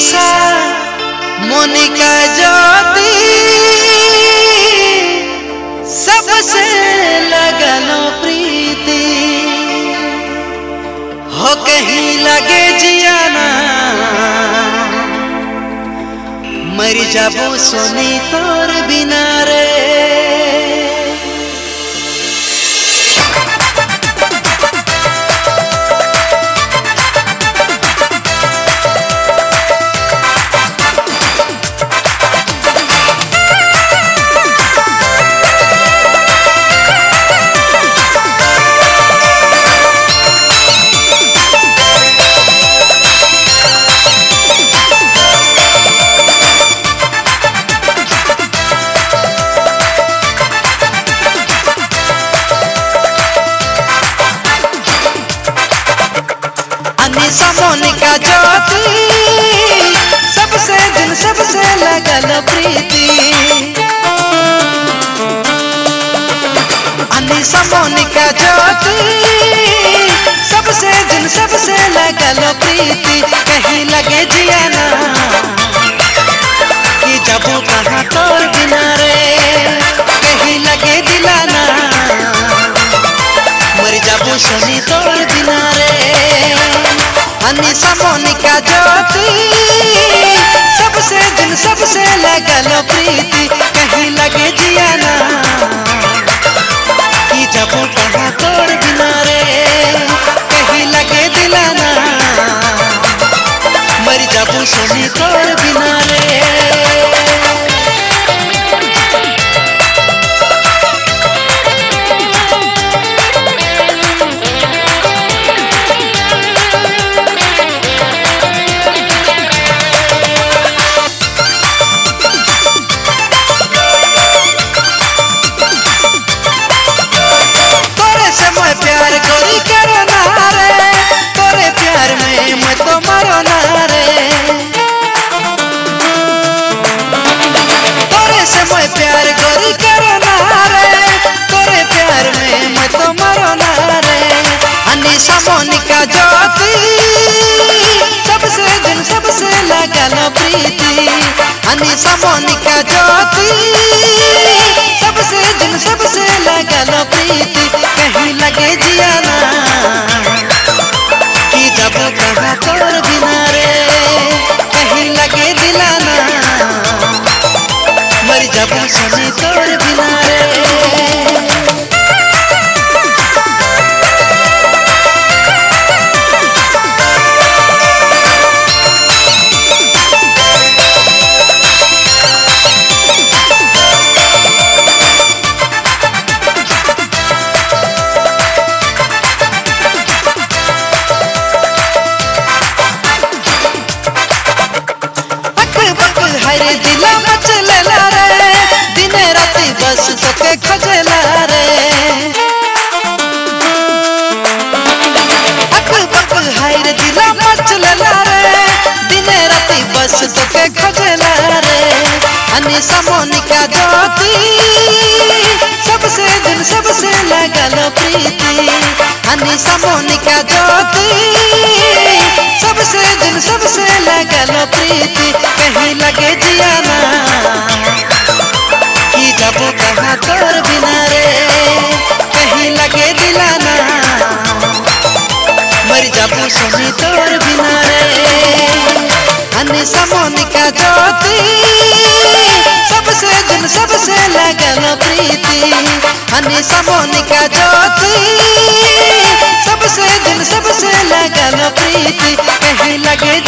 निशा मोनिका ज्योति सबसे लगलो प्रीति हो कहीं लगे जियाना मर जाबो सोनी तोर बिना रे। निशा मोनिका ज्योति सबसे दिन सबसे लगल प्रीति निशा मोनिका ज्योति सबसे दिन सबसे लगल प्रीति कहीं लगे जियाना कि जबू कहाँ तोर बिना रे कहीं लगे दिलाना मर जाबू सोनी तोर बिना रे। निशा मोनिका ज्योति सबसे दिन सबसे लगल प्रीति कहीं लगे जियाना कि जबू कहाँ तोर बिना रे कहीं लगे दिलाना मर जाबू सोनी तोर बिना रे। प्यार गोरी करो ना रे तोरे प्यार में मैं तो मरो ना रे तोरे से मैं प्यार गोरी करो ना रे तोरे प्यार में मैं तो मरो ना रे। निशा मोनिका ज्योति सबसे दिन सबसे लगल प्रीति निशा मोनिका ज्योति सबसे दिन सबसे लगल प्रीति कहीं लगे जियाना कि जब कहाँ तोर बिना रे कहीं लगे दिलाना मर जाबू सोनी तोर बिना रे। हरे दिला मचलेला रे दिन राती बस तोके खजला रे अक बक हरे दिला मचलेला रे दिन राती बस तोके खजला रे। निशा मोनिका ज्योति सबसे दिन सबसे लगल प्रीति निशा मोनिका ज्योति सबसे दिन सबसे लगल प्रीति कहीं लगे जियाना कि जबू कहाँ तोर बिना रे कहीं लगे दिलाना मर जाबू सोनी तोर बिना रे। निशा मोनिका ज्योति सबसे दिन सबसे लगल प्रीति निशा मोनिका ज्योति सबसे दिन सबसे लगल प्रीति कहीं लगे